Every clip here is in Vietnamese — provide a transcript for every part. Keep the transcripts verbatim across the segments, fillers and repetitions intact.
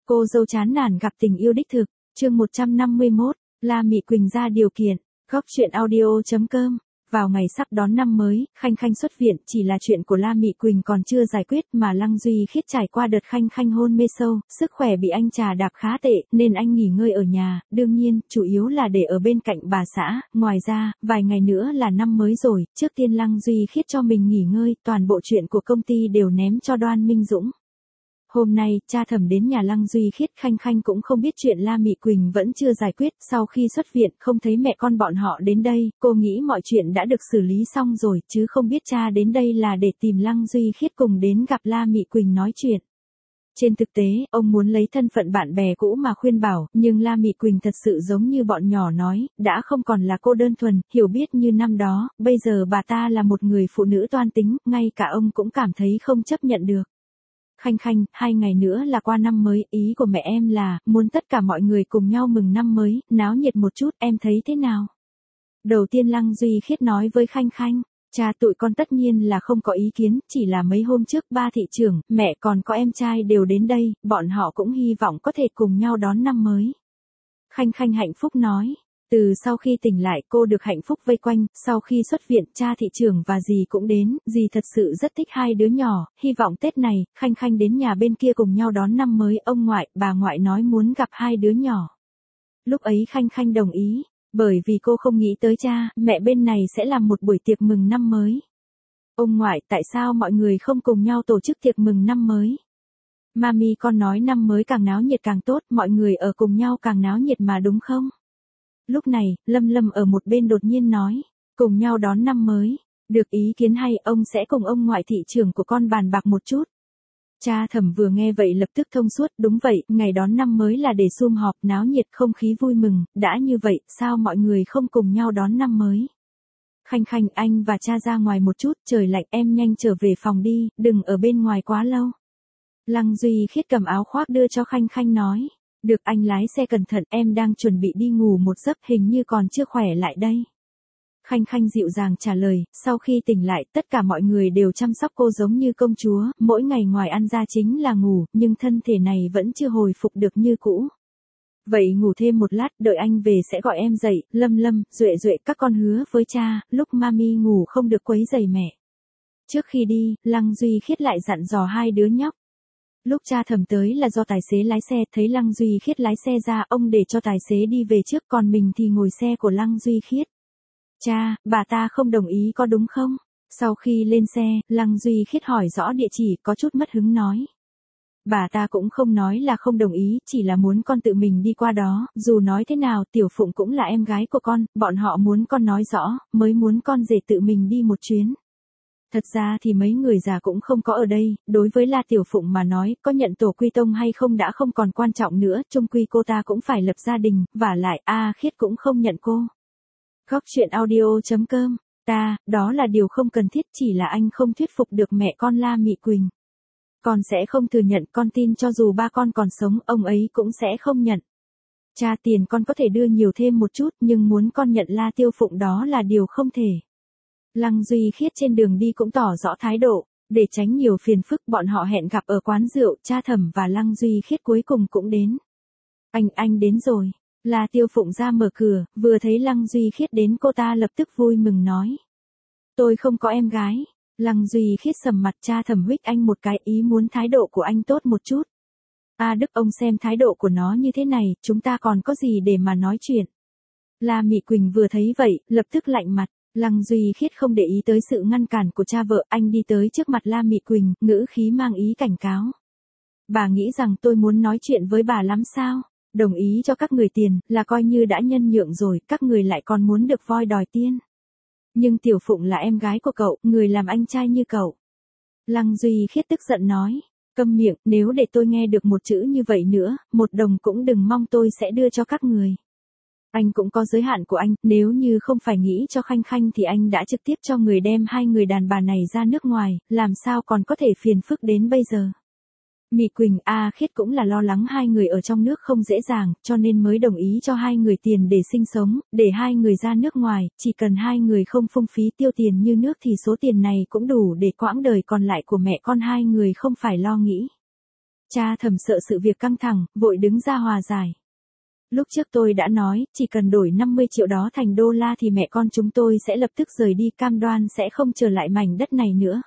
Cô dâu chán nản gặp tình yêu đích thực, chương một trăm năm mươi mốt, La Mị Quỳnh ra điều kiện, góc truyện audio chấm com. Vào ngày sắp đón năm mới, Khanh Khanh xuất viện, chỉ là chuyện của La Mị Quỳnh còn chưa giải quyết mà Lăng Duy Khiết trải qua đợt Khanh Khanh hôn mê sâu, sức khỏe bị anh trà đạp khá tệ, nên anh nghỉ ngơi ở nhà, đương nhiên, chủ yếu là để ở bên cạnh bà xã, ngoài ra, vài ngày nữa là năm mới rồi, trước tiên Lăng Duy Khiết cho mình nghỉ ngơi, toàn bộ chuyện của công ty đều ném cho Đoan Minh Dũng. Hôm nay, cha Thẩm đến nhà Lăng Duy Khiết, Khanh Khanh cũng không biết chuyện La Mị Quỳnh vẫn chưa giải quyết, sau khi xuất viện không thấy mẹ con bọn họ đến đây, cô nghĩ mọi chuyện đã được xử lý xong rồi, chứ không biết cha đến đây là để tìm Lăng Duy Khiết cùng đến gặp La Mị Quỳnh nói chuyện. Trên thực tế, ông muốn lấy thân phận bạn bè cũ mà khuyên bảo, nhưng La Mị Quỳnh thật sự giống như bọn nhỏ nói, đã không còn là cô đơn thuần, hiểu biết như năm đó, bây giờ bà ta là một người phụ nữ toan tính, ngay cả ông cũng cảm thấy không chấp nhận được. Khanh Khanh, hai ngày nữa là qua năm mới, ý của mẹ em là, muốn tất cả mọi người cùng nhau mừng năm mới, náo nhiệt một chút, em thấy thế nào? Đầu tiên Lăng Duy Khiết nói với Khanh Khanh, cha tụi con tất nhiên là không có ý kiến, chỉ là mấy hôm trước ba thị trưởng, mẹ còn có em trai đều đến đây, bọn họ cũng hy vọng có thể cùng nhau đón năm mới. Khanh Khanh hạnh phúc nói. Từ sau khi tỉnh lại cô được hạnh phúc vây quanh, sau khi xuất viện cha thị trưởng và dì cũng đến, dì thật sự rất thích hai đứa nhỏ, hy vọng Tết này, Khanh Khanh đến nhà bên kia cùng nhau đón năm mới, ông ngoại, bà ngoại nói muốn gặp hai đứa nhỏ. Lúc ấy Khanh Khanh đồng ý, bởi vì cô không nghĩ tới cha, mẹ bên này sẽ làm một buổi tiệc mừng năm mới. Ông ngoại, tại sao mọi người không cùng nhau tổ chức tiệc mừng năm mới? Mami con nói năm mới càng náo nhiệt càng tốt, mọi người ở cùng nhau càng náo nhiệt mà đúng không? Lúc này, Lâm Lâm ở một bên đột nhiên nói, cùng nhau đón năm mới, được ý kiến hay, ông sẽ cùng ông ngoại thị trưởng của con bàn bạc một chút. Cha Thẩm vừa nghe vậy lập tức thông suốt, đúng vậy, ngày đón năm mới là để sum họp, náo nhiệt, không khí vui mừng, đã như vậy, sao mọi người không cùng nhau đón năm mới? Khanh Khanh, anh và cha ra ngoài một chút, trời lạnh, em nhanh trở về phòng đi, đừng ở bên ngoài quá lâu. Lăng Duy Khiết cầm áo khoác đưa cho Khanh Khanh nói. Được, anh lái xe cẩn thận, em đang chuẩn bị đi ngủ một giấc, hình như còn chưa khỏe lại đây. Khanh Khanh dịu dàng trả lời, sau khi tỉnh lại, tất cả mọi người đều chăm sóc cô giống như công chúa, mỗi ngày ngoài ăn ra chính là ngủ, nhưng thân thể này vẫn chưa hồi phục được như cũ. Vậy ngủ thêm một lát, đợi anh về sẽ gọi em dậy, Lâm Lâm, Duệ Duệ, các con hứa với cha, lúc mami ngủ không được quấy rầy mẹ. Trước khi đi, Lăng Duy Khiết lại dặn dò hai đứa nhóc. Lúc cha Thẩm tới là do tài xế lái xe, thấy Lăng Duy Khiết lái xe ra, ông để cho tài xế đi về trước, còn mình thì ngồi xe của Lăng Duy Khiết. Cha, bà ta không đồng ý có đúng không? Sau khi lên xe, Lăng Duy Khiết hỏi rõ địa chỉ, có chút mất hứng nói. Bà ta cũng không nói là không đồng ý, chỉ là muốn con tự mình đi qua đó, dù nói thế nào, Tiểu Phụng cũng là em gái của con, bọn họ muốn con nói rõ, mới muốn con rể tự mình đi một chuyến. Thật ra thì mấy người già cũng không có ở đây, đối với La Tiểu Phụng mà nói, có nhận tổ quy tông hay không đã không còn quan trọng nữa, chung quy cô ta cũng phải lập gia đình, vả lại, A Khiết cũng không nhận cô. Góc truyện audio chấm com, ta, đó là điều không cần thiết, chỉ là anh không thuyết phục được mẹ con La Mị Quỳnh. Con sẽ không thừa nhận, con tin cho dù ba con còn sống, ông ấy cũng sẽ không nhận. Cha, tiền con có thể đưa nhiều thêm một chút, nhưng muốn con nhận La Tiêu Phụng đó là điều không thể. Lăng Duy Khiết trên đường đi cũng tỏ rõ thái độ, để tránh nhiều phiền phức bọn họ hẹn gặp ở quán rượu, cha Thẩm và Lăng Duy Khiết cuối cùng cũng đến. Anh, anh đến rồi. La Tiêu Phụng ra mở cửa, vừa thấy Lăng Duy Khiết đến cô ta lập tức vui mừng nói. Tôi không có em gái. Lăng Duy Khiết sầm mặt, cha Thẩm huých anh một cái, ý muốn thái độ của anh tốt một chút. A Đức, ông xem thái độ của nó như thế này, chúng ta còn có gì để mà nói chuyện. La Mị Quỳnh vừa thấy vậy, lập tức lạnh mặt. Lăng Duy Khiết không để ý tới sự ngăn cản của cha vợ, anh đi tới trước mặt La Mị Quỳnh, ngữ khí mang ý cảnh cáo. Bà nghĩ rằng tôi muốn nói chuyện với bà lắm sao? Đồng ý cho các người tiền, là coi như đã nhân nhượng rồi, các người lại còn muốn được voi đòi tiên. Nhưng Tiểu Phụng là em gái của cậu, người làm anh trai như cậu. Lăng Duy Khiết tức giận nói, câm miệng, nếu để tôi nghe được một chữ như vậy nữa, một đồng cũng đừng mong tôi sẽ đưa cho các người. Anh cũng có giới hạn của anh, nếu như không phải nghĩ cho Khanh Khanh thì anh đã trực tiếp cho người đem hai người đàn bà này ra nước ngoài, làm sao còn có thể phiền phức đến bây giờ. Mị Quỳnh, A Khiết cũng là lo lắng hai người ở trong nước không dễ dàng, cho nên mới đồng ý cho hai người tiền để sinh sống, để hai người ra nước ngoài, chỉ cần hai người không phung phí tiêu tiền như nước thì số tiền này cũng đủ để quãng đời còn lại của mẹ con hai người không phải lo nghĩ. Cha Thẩm sợ sự việc căng thẳng, vội đứng ra hòa giải. Lúc trước tôi đã nói, chỉ cần đổi năm mươi triệu đó thành đô la thì mẹ con chúng tôi sẽ lập tức rời đi, cam đoan sẽ không trở lại mảnh đất này nữa.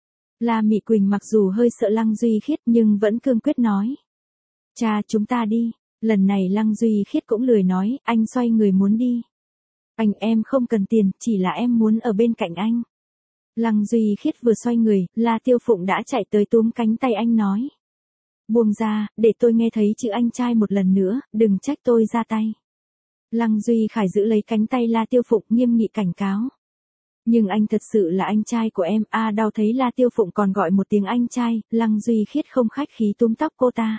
La Mị Quỳnh mặc dù hơi sợ Lăng Duy Khiết nhưng vẫn cương quyết nói. Cha, chúng ta đi. Lần này Lăng Duy Khiết cũng lười nói, anh xoay người muốn đi. Anh, em không cần tiền, chỉ là em muốn ở bên cạnh anh. Lăng Duy Khiết vừa xoay người, La Tiêu Phụng đã chạy tới túm cánh tay anh nói. Buông ra, để tôi nghe thấy chữ anh trai một lần nữa, đừng trách tôi ra tay. Lăng Duy Khải giữ lấy cánh tay La Tiêu Phụng nghiêm nghị cảnh cáo. Nhưng anh thật sự là anh trai của em, a à, đau thấy La Tiêu Phụng còn gọi một tiếng anh trai, Lăng Duy Khiết không khách khí túm tóc cô ta.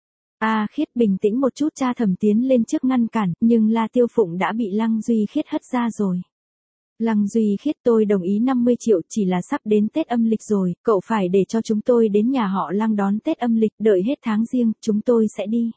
A à, Khiết bình tĩnh một chút, cha Thẩm tiến lên trước ngăn cản, nhưng La Tiêu Phụng đã bị Lăng Duy Khiết hất ra rồi. Lăng Duy Khiết, tôi đồng ý năm mươi triệu, chỉ là sắp đến Tết âm lịch rồi, cậu phải để cho chúng tôi đến nhà họ Lăng đón Tết âm lịch, đợi hết tháng riêng, chúng tôi sẽ đi.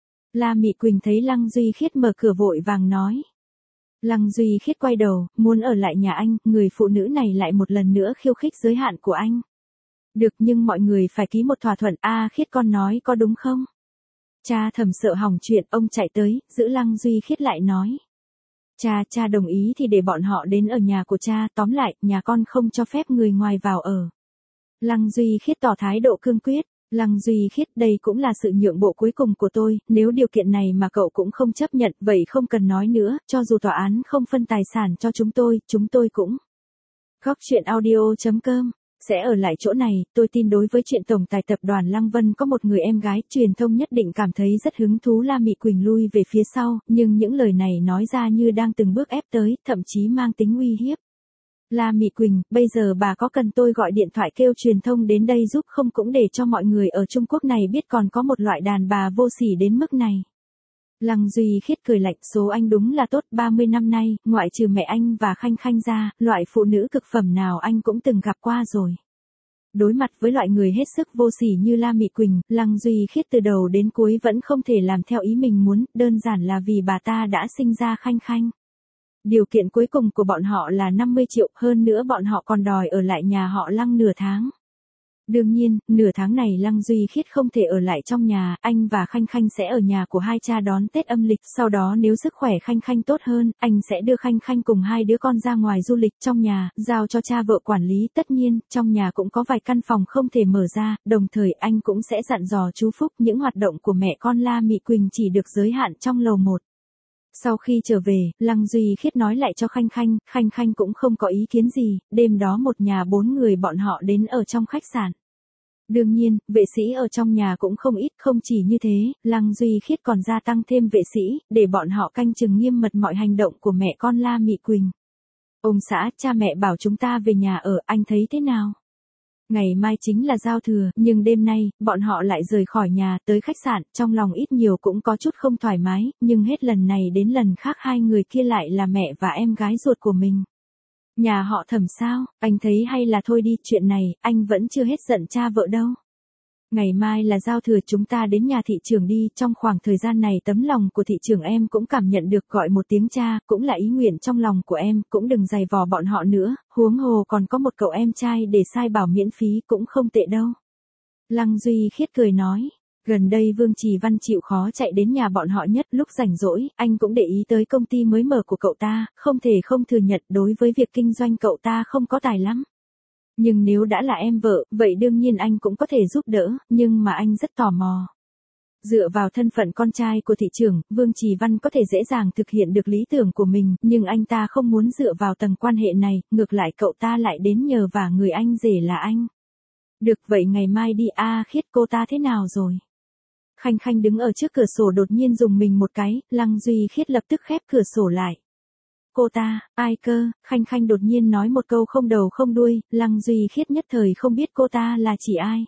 La Mị Quỳnh thấy Lăng Duy Khiết mở cửa vội vàng nói. Lăng Duy Khiết quay đầu, muốn ở lại nhà anh, người phụ nữ này lại một lần nữa khiêu khích giới hạn của anh. Được, nhưng mọi người phải ký một thỏa thuận, a à, Khiết con nói có đúng không? Cha Thẩm sợ hỏng chuyện, ông chạy tới, giữ Lăng Duy Khiết lại nói. Cha, cha đồng ý thì để bọn họ đến ở nhà của cha, tóm lại, nhà con không cho phép người ngoài vào ở. Lăng Duy Khiết tỏ thái độ cương quyết. Lăng Duy Khiết, đây cũng là sự nhượng bộ cuối cùng của tôi, nếu điều kiện này mà cậu cũng không chấp nhận, vậy không cần nói nữa, cho dù tòa án không phân tài sản cho chúng tôi, chúng tôi cũng. Góc truyện audio chấm com sẽ ở lại chỗ này, tôi tin đối với chuyện tổng tài tập đoàn Lăng Vân có một người em gái, truyền thông nhất định cảm thấy rất hứng thú. La Mị Quỳnh lui về phía sau, nhưng những lời này nói ra như đang từng bước ép tới, thậm chí mang tính uy hiếp. La Mị Quỳnh, bây giờ bà có cần tôi gọi điện thoại kêu truyền thông đến đây giúp không, cũng để cho mọi người ở Trung Quốc này biết còn có một loại đàn bà vô sỉ đến mức này. Lăng Duy Khiết cười lạnh, số anh đúng là tốt, ba mươi năm nay, ngoại trừ mẹ anh và Khanh Khanh ra, loại phụ nữ cực phẩm nào anh cũng từng gặp qua rồi. Đối mặt với loại người hết sức vô sỉ như La Mị Quỳnh, Lăng Duy Khiết từ đầu đến cuối vẫn không thể làm theo ý mình muốn, đơn giản là vì bà ta đã sinh ra Khanh Khanh. Điều kiện cuối cùng của bọn họ là năm mươi triệu, hơn nữa bọn họ còn đòi ở lại nhà họ Lăng nửa tháng. Đương nhiên, nửa tháng này Lăng Duy Khiết không thể ở lại trong nhà, anh và Khanh Khanh sẽ ở nhà của hai cha đón Tết âm lịch, sau đó nếu sức khỏe Khanh Khanh tốt hơn, anh sẽ đưa Khanh Khanh cùng hai đứa con ra ngoài du lịch trong nhà, giao cho cha vợ quản lý. Tất nhiên, trong nhà cũng có vài căn phòng không thể mở ra, đồng thời anh cũng sẽ dặn dò chú Phúc những hoạt động của mẹ con La Mị Quỳnh chỉ được giới hạn trong lầu một. Sau khi trở về, Lăng Duy Khiết nói lại cho Khanh Khanh, Khanh Khanh cũng không có ý kiến gì, đêm đó một nhà bốn người bọn họ đến ở trong khách sạn. Đương nhiên, vệ sĩ ở trong nhà cũng không ít, không chỉ như thế, Lăng Duy Khiết còn gia tăng thêm vệ sĩ, để bọn họ canh chừng nghiêm mật mọi hành động của mẹ con La Mị Quỳnh. Ông xã, cha mẹ bảo chúng ta về nhà ở, anh thấy thế nào? Ngày mai chính là giao thừa, nhưng đêm nay, bọn họ lại rời khỏi nhà, tới khách sạn, trong lòng ít nhiều cũng có chút không thoải mái, nhưng hết lần này đến lần khác hai người kia lại là mẹ và em gái ruột của mình. Nhà họ Thẩm sao, anh thấy hay là thôi đi, chuyện này, anh vẫn chưa hết giận cha vợ đâu. Ngày mai là giao thừa, chúng ta đến nhà thị trưởng đi, trong khoảng thời gian này tấm lòng của thị trưởng em cũng cảm nhận được, gọi một tiếng cha, cũng là ý nguyện trong lòng của em, cũng đừng giày vò bọn họ nữa, huống hồ còn có một cậu em trai để sai bảo miễn phí cũng không tệ đâu. Lăng Duy Khiết cười nói. Gần đây Vương Trì Văn chịu khó chạy đến nhà bọn họ nhất, lúc rảnh rỗi, anh cũng để ý tới công ty mới mở của cậu ta, không thể không thừa nhận đối với việc kinh doanh cậu ta không có tài lắm. Nhưng nếu đã là em vợ, vậy đương nhiên anh cũng có thể giúp đỡ, nhưng mà anh rất tò mò. Dựa vào thân phận con trai của thị trưởng, Vương Trì Văn có thể dễ dàng thực hiện được lý tưởng của mình, nhưng anh ta không muốn dựa vào tầng quan hệ này, ngược lại cậu ta lại đến nhờ vả người anh rể là anh. Được, vậy ngày mai đi. A à, Khiết, cô ta thế nào rồi? Khanh Khanh đứng ở trước cửa sổ đột nhiên dùng mình một cái, Lăng Duy Khiết lập tức khép cửa sổ lại. Cô ta, ai cơ? Khanh Khanh đột nhiên nói một câu không đầu không đuôi, Lăng Duy Khiết nhất thời không biết cô ta là chỉ ai.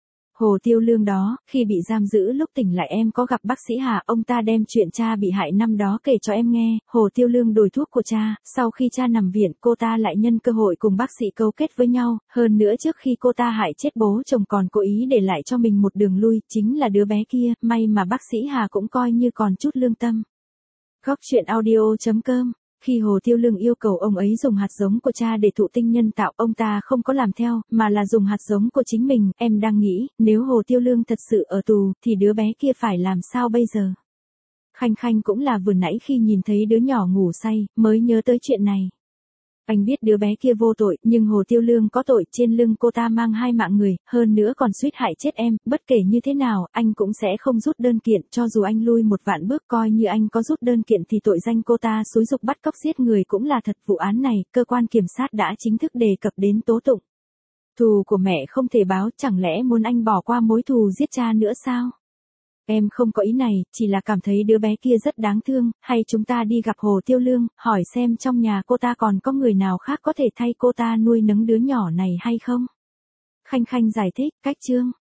Hồ Tiêu Lương đó, khi bị giam giữ lúc tỉnh lại em có gặp bác sĩ Hà, ông ta đem chuyện cha bị hại năm đó kể cho em nghe, Hồ Tiêu Lương đổi thuốc của cha, sau khi cha nằm viện, cô ta lại nhân cơ hội cùng bác sĩ cấu kết với nhau, hơn nữa trước khi cô ta hại chết bố chồng còn cố ý để lại cho mình một đường lui, chính là đứa bé kia, may mà bác sĩ Hà cũng coi như còn chút lương tâm. Góc truyện audio chấm com khi Hồ Tiêu Lương yêu cầu ông ấy dùng hạt giống của cha để thụ tinh nhân tạo, ông ta không có làm theo, mà là dùng hạt giống của chính mình. Em đang nghĩ, nếu Hồ Tiêu Lương thật sự ở tù, thì đứa bé kia phải làm sao bây giờ? Khanh Khanh cũng là vừa nãy khi nhìn thấy đứa nhỏ ngủ say, mới nhớ tới chuyện này. Anh biết đứa bé kia vô tội, nhưng Hồ Tiêu Lương có tội, trên lưng cô ta mang hai mạng người, hơn nữa còn suýt hại chết em, bất kể như thế nào, anh cũng sẽ không rút đơn kiện, cho dù anh lui một vạn bước, coi như anh có rút đơn kiện thì tội danh cô ta xúi giục bắt cóc giết người cũng là thật. Vụ án này, cơ quan kiểm sát đã chính thức đề cập đến tố tụng. Thù của mẹ không thể báo, chẳng lẽ muốn anh bỏ qua mối thù giết cha nữa sao? Em không có ý này, chỉ là cảm thấy đứa bé kia rất đáng thương, hay chúng ta đi gặp Hồ Tiêu Lương, hỏi xem trong nhà cô ta còn có người nào khác có thể thay cô ta nuôi nấng đứa nhỏ này hay không? Khanh Khanh giải thích, cách chương